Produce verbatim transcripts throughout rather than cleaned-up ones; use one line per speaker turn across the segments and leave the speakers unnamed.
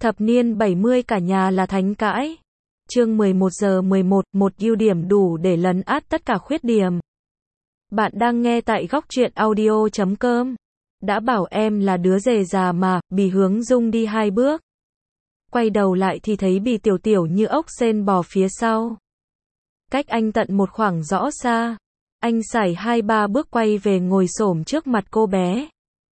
Thập niên bảy mươi cả nhà là thánh cãi. Chương mười một giờ mười một, một ưu điểm đủ để lấn át tất cả khuyết điểm. Bạn đang nghe tại góc truyện audio chấm com. Đã bảo em là đứa dề già mà, Bì hướng Dung đi hai bước. Quay đầu lại thì thấy Bì tiểu tiểu như ốc sên bò phía sau. Cách anh tận một khoảng rõ xa. Anh sải hai ba bước quay về ngồi xổm trước mặt cô bé.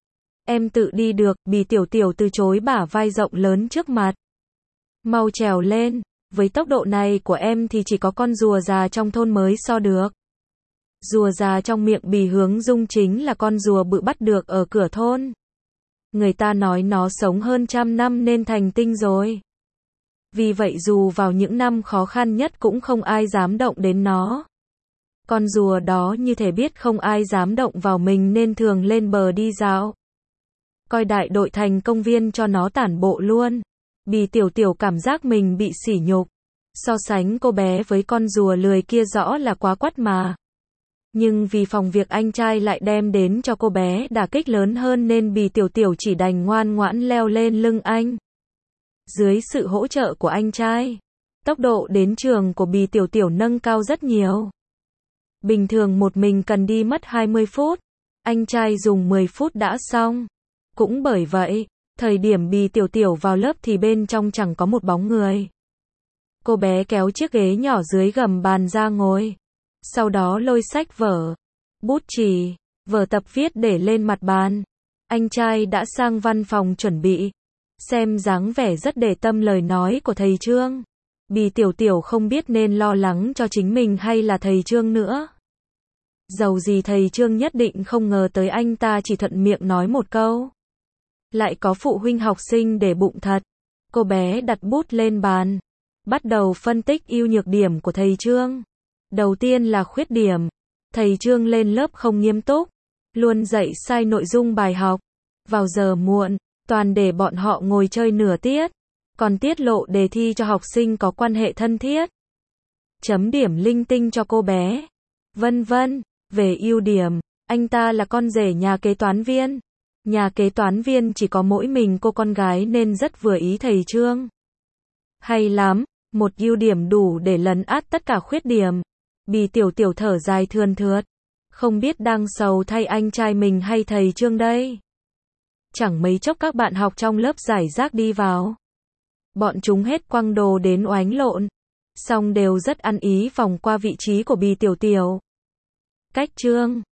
Em tự đi được, Bì tiểu tiểu từ chối bả vai rộng lớn trước mặt. Mau trèo lên, với tốc độ này của em thì chỉ có con rùa già trong thôn mới so được. Rùa già trong miệng Bì hướng Dung chính là con rùa bự bắt được ở cửa thôn. Người ta nói nó sống hơn trăm năm nên thành tinh rồi. Vì vậy dù vào những năm khó khăn nhất cũng không ai dám động đến nó. Con rùa đó như thể biết không ai dám động vào mình nên thường lên bờ đi dạo. Coi đại đội thành công viên cho nó tản bộ luôn. Bì tiểu tiểu cảm giác mình bị sỉ nhục. So sánh cô bé với con rùa lười kia rõ là quá quắt mà. Nhưng vì phòng việc anh trai lại đem đến cho cô bé đả kích lớn hơn nên Bì tiểu tiểu chỉ đành ngoan ngoãn leo lên lưng anh. Dưới sự hỗ trợ của anh trai, tốc độ đến trường của Bì tiểu tiểu nâng cao rất nhiều. Bình thường một mình cần đi mất hai mươi phút, anh trai dùng mười phút đã xong. Cũng bởi vậy, thời điểm Bì tiểu tiểu vào lớp thì bên trong chẳng có một bóng người. Cô bé kéo chiếc ghế nhỏ dưới gầm bàn ra ngồi. Sau đó lôi sách vở, bút chì, vở tập viết để lên mặt bàn. Anh trai đã sang văn phòng chuẩn bị. Xem dáng vẻ rất để tâm lời nói của thầy Trương. Bì tiểu tiểu không biết nên lo lắng cho chính mình hay là thầy Trương nữa. Dầu gì thầy Trương nhất định không ngờ tới anh ta chỉ thuận miệng nói một câu. Lại có phụ huynh học sinh để bụng thật. Cô bé đặt bút lên bàn. Bắt đầu phân tích ưu nhược điểm của thầy Trương. Đầu tiên là khuyết điểm. Thầy Trương lên lớp không nghiêm túc. Luôn dạy sai nội dung bài học. Vào giờ muộn, toàn để bọn họ ngồi chơi nửa tiết. Còn tiết lộ đề thi cho học sinh có quan hệ thân thiết. Chấm điểm linh tinh cho cô bé. Vân vân. Về ưu điểm, anh ta là con rể nhà kế toán viên. Nhà kế toán viên chỉ có mỗi mình cô con gái nên rất vừa ý thầy Trương. Hay lắm, một ưu điểm đủ để lấn át tất cả khuyết điểm. Bì tiểu tiểu thở dài thườn thượt. Không biết đang sầu thay anh trai mình hay thầy Trương đây. Chẳng mấy chốc các bạn học trong lớp giải rác đi vào. Bọn chúng hết quăng đồ đến oánh lộn. Xong đều rất ăn ý vòng qua vị trí của Bì tiểu tiểu. Cách Trương,